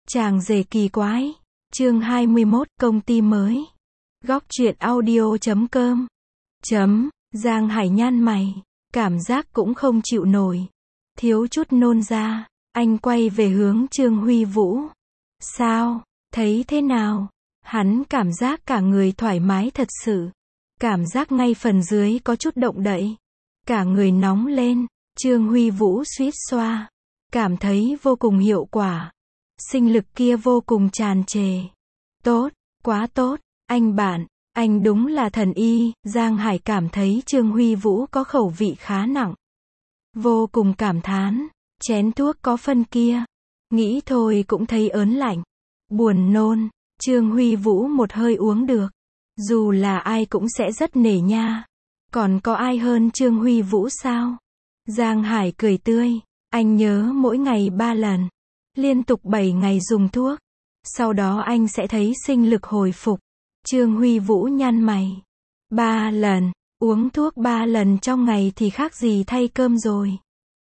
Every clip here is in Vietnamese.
Chàng rể kỳ quái. Chương 21, công ty mới. Góc truyện audio.com. Giang Hải nhăn mày. Cảm giác cũng không chịu nổi. Thiếu chút nôn ra. Anh quay về hướng Trương Huy Vũ. Sao? Thấy thế nào? Hắn cảm giác cả người thoải mái thật sự. Cảm giác ngay phần dưới có chút động đậy. Cả người nóng lên. Trương Huy Vũ suýt xoa. Cảm thấy vô cùng hiệu quả. Sinh lực kia vô cùng tràn trề. Tốt, quá tốt, anh bạn, anh đúng là thần y. Giang Hải cảm thấy Trương Huy Vũ có khẩu vị khá nặng. Vô cùng cảm thán, chén thuốc có phân kia. Nghĩ thôi cũng thấy ớn lạnh. Buồn nôn, Trương Huy Vũ một hơi uống được. Dù là ai cũng sẽ rất nể nha. Còn có ai hơn Trương Huy Vũ sao? Giang Hải cười tươi, anh nhớ mỗi ngày 3 lần. Liên tục 7 ngày dùng thuốc. Sau đó anh sẽ thấy sinh lực hồi phục. Trương Huy Vũ nhăn mày. 3 lần, uống thuốc 3 lần trong ngày thì khác gì thay cơm rồi.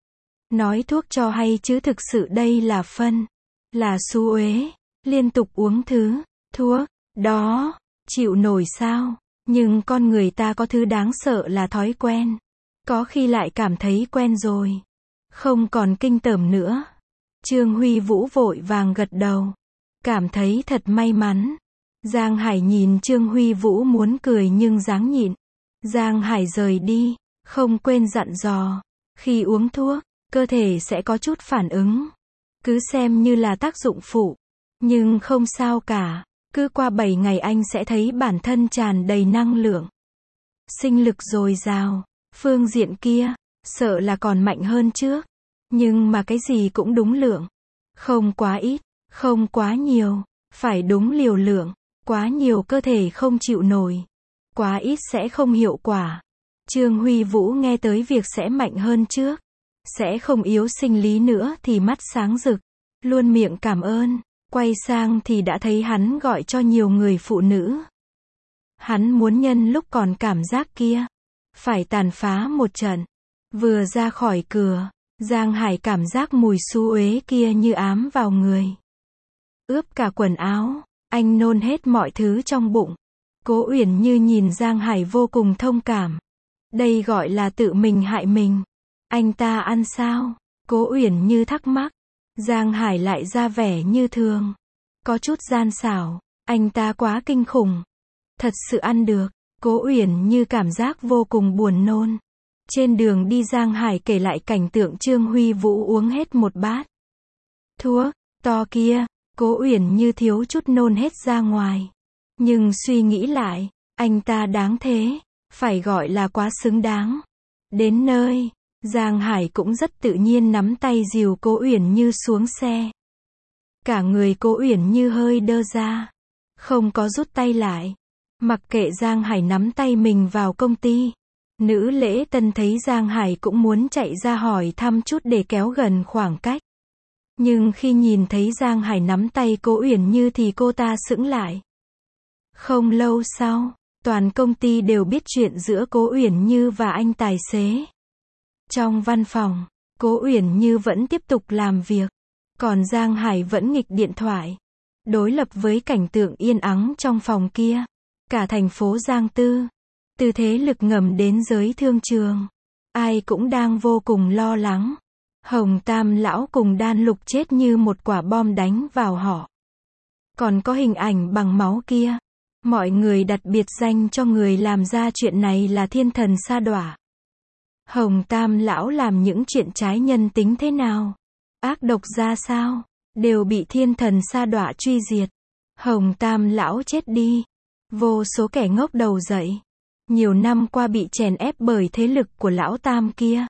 Nói thuốc cho hay chứ thực sự đây là phân. Là xú uế. Liên tục uống thứ, thuốc, đó, chịu nổi sao? Nhưng con người ta có thứ đáng sợ là thói quen. Có khi lại cảm thấy quen rồi. Không còn kinh tởm nữa. Trương Huy Vũ vội vàng gật đầu. Cảm thấy thật may mắn. Giang Hải nhìn Trương Huy Vũ muốn cười nhưng dáng nhịn. Giang Hải rời đi, không quên dặn dò. Khi uống thuốc, cơ thể sẽ có chút phản ứng. Cứ xem như là tác dụng phụ. Nhưng không sao cả. Cứ qua 7 ngày anh sẽ thấy bản thân tràn đầy năng lượng. Sinh lực dồi dào. Phương diện kia, sợ là còn mạnh hơn trước. Nhưng mà cái gì cũng đúng lượng. Không quá ít, không quá nhiều. Phải đúng liều lượng. Quá nhiều cơ thể không chịu nổi. Quá ít sẽ không hiệu quả. Trương Huy Vũ nghe tới việc sẽ mạnh hơn trước. Sẽ không yếu sinh lý nữa thì mắt sáng rực. Luôn miệng cảm ơn. Quay sang thì đã thấy hắn gọi cho nhiều người phụ nữ. Hắn muốn nhân lúc còn cảm giác kia. Phải tàn phá một trận. Vừa ra khỏi cửa. Giang Hải cảm giác mùi xú uế kia như ám vào người. Ướp cả quần áo. Anh nôn hết mọi thứ trong bụng. Cố Uyển Như nhìn Giang Hải vô cùng thông cảm. Đây gọi là tự mình hại mình. Anh ta ăn sao? Cố Uyển Như thắc mắc. Giang Hải lại ra vẻ như thường. Có chút gian xảo. Anh ta quá kinh khủng. Thật sự ăn được. Cố Uyển Như cảm giác vô cùng buồn nôn. Trên đường đi Giang Hải kể lại cảnh tượng Trương Huy Vũ uống hết một bát thuốc to kia. Cố Uyển Như thiếu chút nôn hết ra ngoài. Nhưng suy nghĩ lại, anh ta đáng thế. Phải gọi là quá xứng đáng. Đến nơi, Giang Hải cũng rất tự nhiên nắm tay dìu Cố Uyển Như xuống xe. Cả người Cố Uyển Như hơi đơ ra. Không có rút tay lại. Mặc kệ Giang Hải nắm tay mình vào công ty. Nữ lễ tân thấy Giang Hải cũng muốn chạy ra hỏi thăm chút để kéo gần khoảng cách. Nhưng khi nhìn thấy Giang Hải nắm tay Cố Uyển Như thì cô ta sững lại. Không lâu sau, toàn công ty đều biết chuyện giữa Cố Uyển Như và anh tài xế. Trong văn phòng, Cố Uyển Như vẫn tiếp tục làm việc. Còn Giang Hải vẫn nghịch điện thoại. Đối lập với cảnh tượng yên ắng trong phòng kia. Cả thành phố Giang Tư. Từ thế lực ngầm đến giới thương trường. Ai cũng đang vô cùng lo lắng. Hồng Tam lão cùng Đan Lục chết như một quả bom đánh vào họ. Còn có hình ảnh bằng máu kia. Mọi người đặt biệt danh cho người làm ra chuyện này là thiên thần sa đọa. Hồng Tam lão làm những chuyện trái nhân tính thế nào? Ác độc ra sao? Đều bị thiên thần sa đọa truy diệt. Hồng Tam lão chết đi. Vô số kẻ ngốc đầu dậy. Nhiều năm qua bị chèn ép bởi thế lực của lão Tam kia.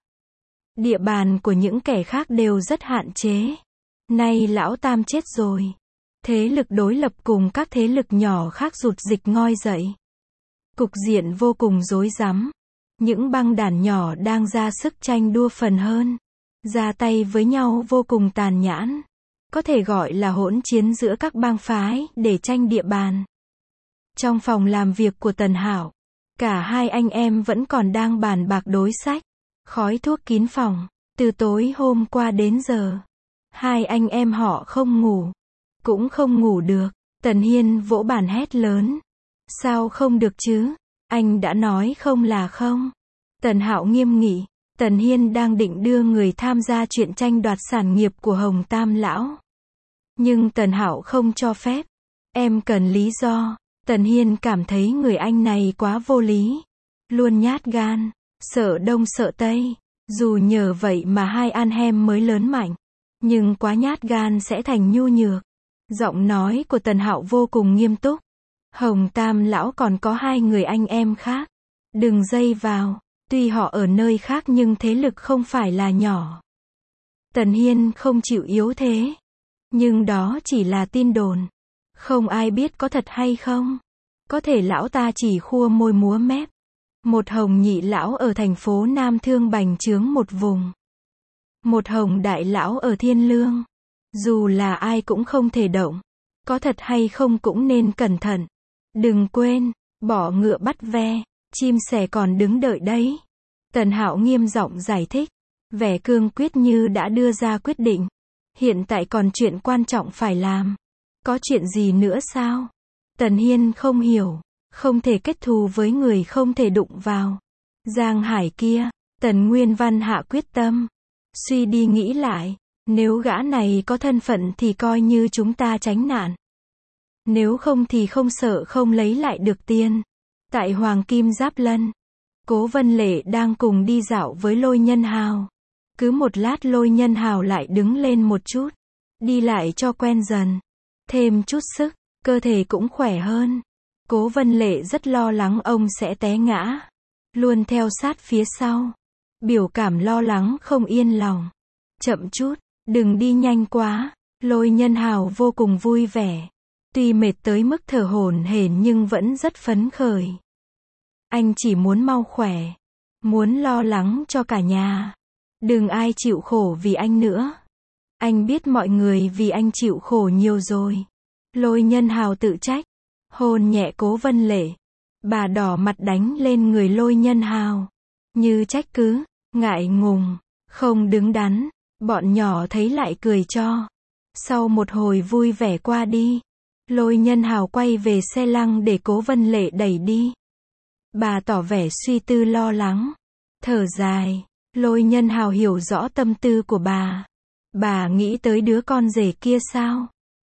Địa bàn của những kẻ khác đều rất hạn chế. Nay lão Tam chết rồi. Thế lực đối lập cùng các thế lực nhỏ khác rụt dịch ngoi dậy. Cục diện vô cùng rối rắm. Những băng đảng nhỏ đang ra sức tranh đua phần hơn. Ra tay với nhau vô cùng tàn nhẫn. Có thể gọi là hỗn chiến giữa các bang phái để tranh địa bàn. Trong phòng làm việc của Tần Hảo, cả hai anh em vẫn còn đang bàn bạc đối sách. Khói thuốc kín phòng. Từ tối hôm qua đến giờ, hai anh em họ không ngủ. cũng không ngủ được. Tần Hiên vỗ bàn hét lớn. Sao không được chứ? Anh đã nói không là không. Tần Hạo nghiêm nghị. Tần Hiên đang định đưa người tham gia chuyện tranh đoạt sản nghiệp của Hồng Tam lão. Nhưng Tần Hạo không cho phép. Em cần lý do. Tần Hiên cảm thấy người anh này quá vô lý. Luôn nhát gan. Sợ đông sợ tây. Dù nhờ vậy mà hai anh em mới lớn mạnh. Nhưng quá nhát gan sẽ thành nhu nhược. Giọng nói của Tần Hạo vô cùng nghiêm túc. Hồng Tam lão còn có hai người anh em khác. Đừng dây vào. Tuy họ ở nơi khác nhưng thế lực không phải là nhỏ. Tần Hiên không chịu yếu thế. Nhưng đó chỉ là tin đồn. Không ai biết có thật hay không. Có thể lão ta chỉ khua môi múa mép. Một Hồng nhị lão ở thành phố Nam Thương bành trướng một vùng. Một Hồng đại lão ở Thiên Lương. Dù là ai cũng không thể động. Có thật hay không cũng nên cẩn thận. Đừng quên, bỏ ngựa bắt ve, chim sẻ còn đứng đợi đấy. Tần Hạo nghiêm giọng giải thích. Vẻ cương quyết như đã đưa ra quyết định. Hiện tại còn chuyện quan trọng phải làm. Có chuyện gì nữa sao? Tần Hiên không hiểu. Không thể kết thù với người không thể đụng vào. Giang Hải kia. Tần Nguyên Văn hạ quyết tâm. Suy đi nghĩ lại. Nếu gã này có thân phận thì coi như chúng ta tránh nạn. Nếu không thì không sợ không lấy lại được tiền. Tại Hoàng Kim Giáp Lân. Cố Vân Lệ đang cùng đi dạo với Lôi Nhân Hào. Cứ một lát Lôi Nhân Hào lại đứng lên một chút. Đi lại cho quen dần. Thêm chút sức, cơ thể cũng khỏe hơn. Cố Vân Lệ rất lo lắng ông sẽ té ngã. Luôn theo sát phía sau. Biểu cảm lo lắng không yên lòng. Chậm chút, đừng đi nhanh quá. Lôi Nhân Hào vô cùng vui vẻ. Tuy mệt tới mức thở hổn hển nhưng vẫn rất phấn khởi. Anh chỉ muốn mau khỏe. Muốn lo lắng cho cả nhà. Đừng ai chịu khổ vì anh nữa. Anh biết mọi người vì anh chịu khổ nhiều rồi. Lôi Nhân Hào tự trách. Hôn nhẹ Cố Vân Lệ. Bà đỏ mặt đánh lên người Lôi Nhân Hào. Như trách cứ, ngại ngùng, không đứng đắn. Bọn nhỏ thấy lại cười cho. Sau một hồi vui vẻ qua đi. Lôi Nhân Hào quay về xe lăng để Cố Vân Lệ đẩy đi. Bà tỏ vẻ suy tư lo lắng. Thở dài. Lôi Nhân Hào hiểu rõ tâm tư của bà. Bà nghĩ tới đứa con rể kia sao?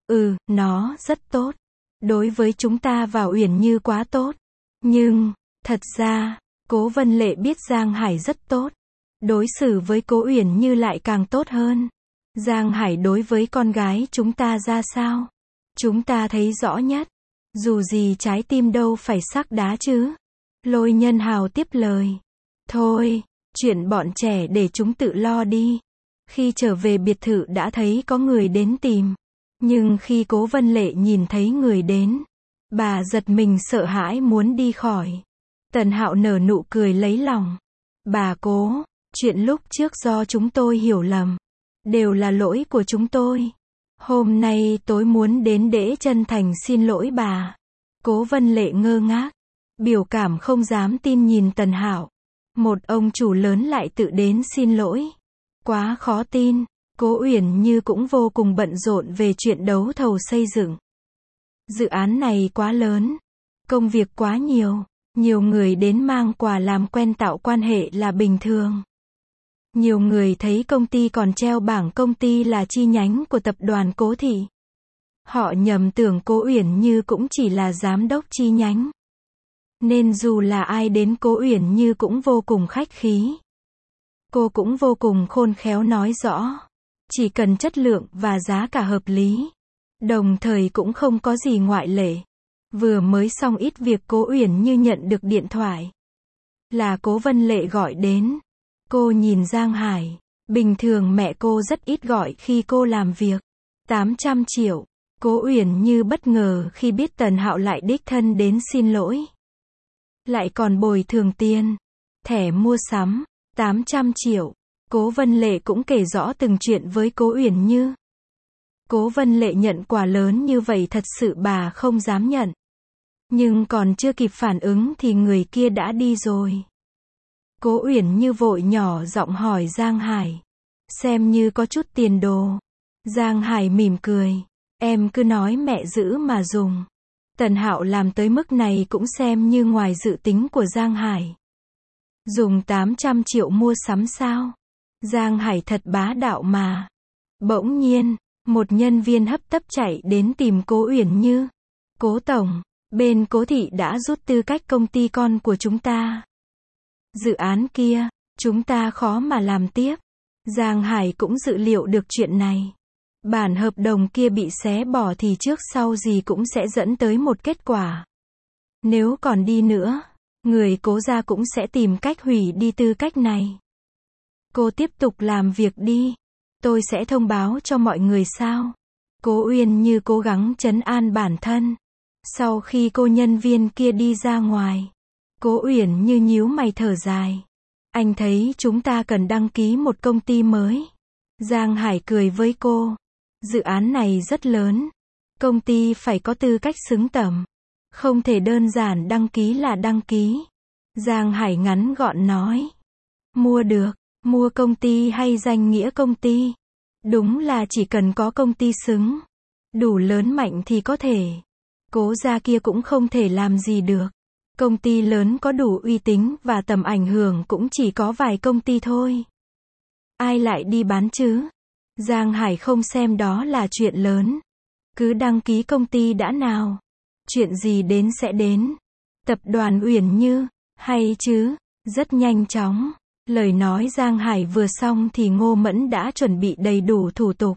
Nó rất tốt. Đối với chúng ta và Uyển Như quá tốt. Nhưng, thật ra, Cố Vân Lệ biết Giang Hải rất tốt. Đối xử với Cố Uyển Như lại càng tốt hơn. Giang Hải đối với con gái chúng ta ra sao? Chúng ta thấy rõ nhất. Dù gì trái tim đâu phải sắc đá chứ. Lôi Nhân Hào tiếp lời. Thôi, chuyện bọn trẻ để chúng tự lo đi. Khi trở về biệt thự đã thấy có người đến tìm. Nhưng khi Cố Vân Lệ nhìn thấy người đến, bà giật mình sợ hãi muốn đi khỏi. Tần Hạo nở nụ cười lấy lòng. Bà Cố, chuyện lúc trước do chúng tôi hiểu lầm. Đều là lỗi của chúng tôi. Hôm nay tôi muốn đến để chân thành xin lỗi bà. Cố Vân Lệ ngơ ngác. Biểu cảm không dám tin nhìn Tần Hạo. Một ông chủ lớn lại tự đến xin lỗi. Quá khó tin. Cố Uyển Như cũng vô cùng bận rộn về chuyện đấu thầu xây dựng. Dự án này quá lớn. Công việc quá nhiều. Nhiều người đến mang quà làm quen tạo quan hệ là bình thường. Nhiều người thấy công ty còn treo bảng công ty là chi nhánh của tập đoàn Cố Thị. Họ nhầm tưởng Cố Uyển Như cũng chỉ là giám đốc chi nhánh. Nên dù là ai đến Cố Uyển Như cũng vô cùng khách khí. Cô cũng vô cùng khôn khéo nói rõ. Chỉ cần chất lượng và giá cả hợp lý. Đồng thời cũng không có gì ngoại lệ. Vừa mới xong ít việc Cố Uyển Như nhận được điện thoại. Là Cố Vân Lệ gọi đến. Cô nhìn Giang Hải. Bình thường mẹ cô rất ít gọi khi cô làm việc. 800 triệu. Cố Uyển Như bất ngờ khi biết Tần Hạo lại đích thân đến xin lỗi. Lại còn bồi thường tiền. Thẻ mua sắm. 800 triệu. Cố Vân Lệ cũng kể rõ từng chuyện với Cố Uyển Như. Cố Vân Lệ nhận quà lớn như vậy thật sự bà không dám nhận. Nhưng còn chưa kịp phản ứng thì người kia đã đi rồi. Cố Uyển Như vội nhỏ giọng hỏi Giang Hải. Xem như có chút tiền đồ. Giang Hải mỉm cười. Em cứ nói mẹ giữ mà dùng. Tần Hạo làm tới mức này cũng xem như ngoài dự tính của Giang Hải. Dùng 800 triệu mua sắm sao? Giang Hải thật bá đạo mà. Bỗng nhiên, một nhân viên hấp tấp chạy đến tìm Cố Uyển Như. Cố tổng, bên Cố thị đã rút tư cách công ty con của chúng ta. Dự án kia, chúng ta khó mà làm tiếp. Giang Hải cũng dự liệu được chuyện này. Bản hợp đồng kia bị xé bỏ thì trước sau gì cũng sẽ dẫn tới một kết quả. Nếu còn đi nữa, người Cố gia cũng sẽ tìm cách hủy đi tư cách này. Cô tiếp tục làm việc đi. Tôi sẽ thông báo cho mọi người sao? Cố Uyển Như cố gắng trấn an bản thân. Sau khi cô nhân viên kia đi ra ngoài, Cố Uyển Như nhíu mày thở dài. Anh thấy chúng ta cần đăng ký một công ty mới. Giang Hải cười với cô. Dự án này rất lớn. Công ty phải có tư cách xứng tầm. Không thể đơn giản đăng ký là đăng ký. Giang Hải ngắn gọn nói. Mua được, mua công ty hay danh nghĩa công ty? Đúng là chỉ cần có công ty xứng, đủ lớn mạnh thì có thể. Cố gia kia cũng không thể làm gì được. Công ty lớn có đủ uy tín và tầm ảnh hưởng cũng chỉ có vài công ty thôi. Ai lại đi bán chứ? Giang Hải không xem đó là chuyện lớn. Cứ đăng ký công ty đã nào. Chuyện gì đến sẽ đến. Tập đoàn Uyển Như, hay chứ? Rất nhanh chóng. Lời nói Giang Hải vừa xong thì Ngô Mẫn đã chuẩn bị đầy đủ thủ tục.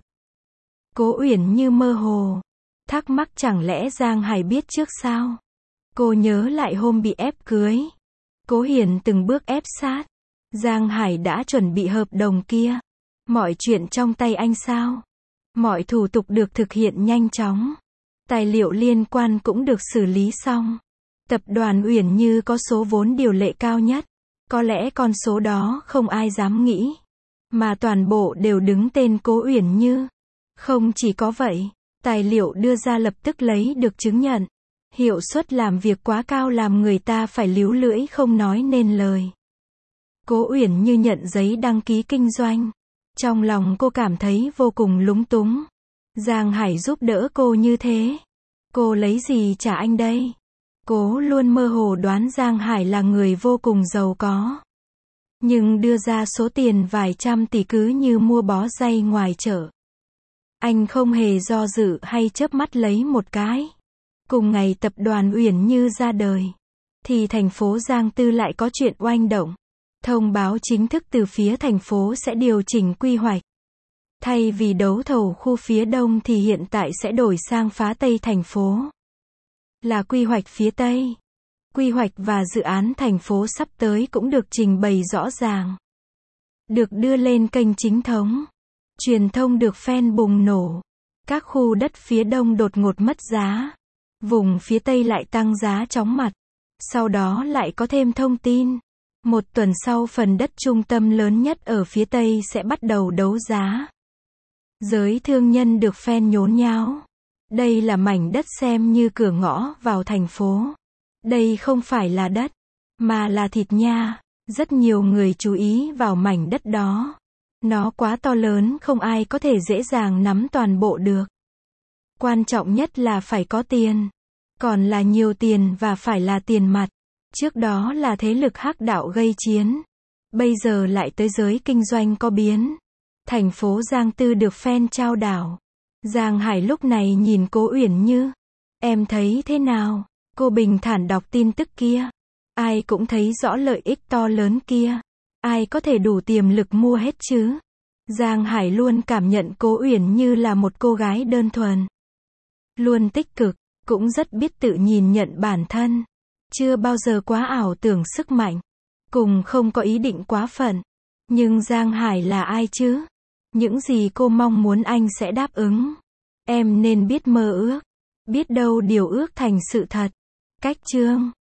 Cố Uyển Như mơ hồ. Thắc mắc chẳng lẽ Giang Hải biết trước sao? Cô nhớ lại hôm bị ép cưới. Cố Hiền từng bước ép sát. Giang Hải đã chuẩn bị hợp đồng kia. Mọi chuyện trong tay anh sao? Mọi thủ tục được thực hiện nhanh chóng. Tài liệu liên quan cũng được xử lý xong. Tập đoàn Uyển Như có số vốn điều lệ cao nhất. Có lẽ con số đó không ai dám nghĩ. Mà toàn bộ đều đứng tên Cố Uyển Như. Không chỉ có vậy, tài liệu đưa ra lập tức lấy được chứng nhận. Hiệu suất làm việc quá cao làm người ta phải líu lưỡi không nói nên lời. Cố Uyển Như nhận giấy đăng ký kinh doanh. Trong lòng cô cảm thấy vô cùng lúng túng. Giang Hải giúp đỡ cô như thế. Cô lấy gì trả anh đây? Cố luôn mơ hồ đoán Giang Hải là người vô cùng giàu có. Nhưng đưa ra số tiền vài trăm tỷ cứ như mua bó dây ngoài chợ. Anh không hề do dự hay chớp mắt lấy một cái. Cùng ngày tập đoàn Uyển Như ra đời, thì thành phố Giang Tư lại có chuyện oanh động. Thông báo chính thức từ phía thành phố sẽ điều chỉnh quy hoạch. Thay vì đấu thầu khu phía Đông thì hiện tại sẽ đổi sang phá Tây thành phố. Là quy hoạch phía Tây. Quy hoạch và dự án thành phố sắp tới cũng được trình bày rõ ràng. Được đưa lên kênh chính thống. Truyền thông được fan bùng nổ. Các khu đất phía Đông đột ngột mất giá. Vùng phía Tây lại tăng giá chóng mặt. Sau đó lại có thêm thông tin. Một tuần sau phần đất trung tâm lớn nhất ở phía Tây sẽ bắt đầu đấu giá. Giới thương nhân được fan nhốn nháo. Đây là mảnh đất xem như cửa ngõ vào thành phố. Đây không phải là đất, mà là thịt nha. Rất nhiều người chú ý vào mảnh đất đó. Nó quá to lớn không ai có thể dễ dàng nắm toàn bộ được. Quan trọng nhất là phải có tiền. Còn là nhiều tiền và phải là tiền mặt. Trước đó là thế lực hắc đạo gây chiến. Bây giờ lại tới giới kinh doanh có biến. Thành phố Giang Tư được fan trao đảo. Giang Hải lúc này nhìn Cố Uyển Như. Em thấy thế nào? Cô bình thản đọc tin tức kia. Ai cũng thấy rõ lợi ích to lớn kia. Ai có thể đủ tiềm lực mua hết chứ? Giang Hải luôn cảm nhận Cố Uyển Như là một cô gái đơn thuần. Luôn tích cực, cũng rất biết tự nhìn nhận bản thân. Chưa bao giờ quá ảo tưởng sức mạnh. Cùng không có ý định quá phận. Nhưng Giang Hải là ai chứ? Những gì cô mong muốn anh sẽ đáp ứng. Em nên biết mơ ước. Biết đâu điều ước thành sự thật. Cách chương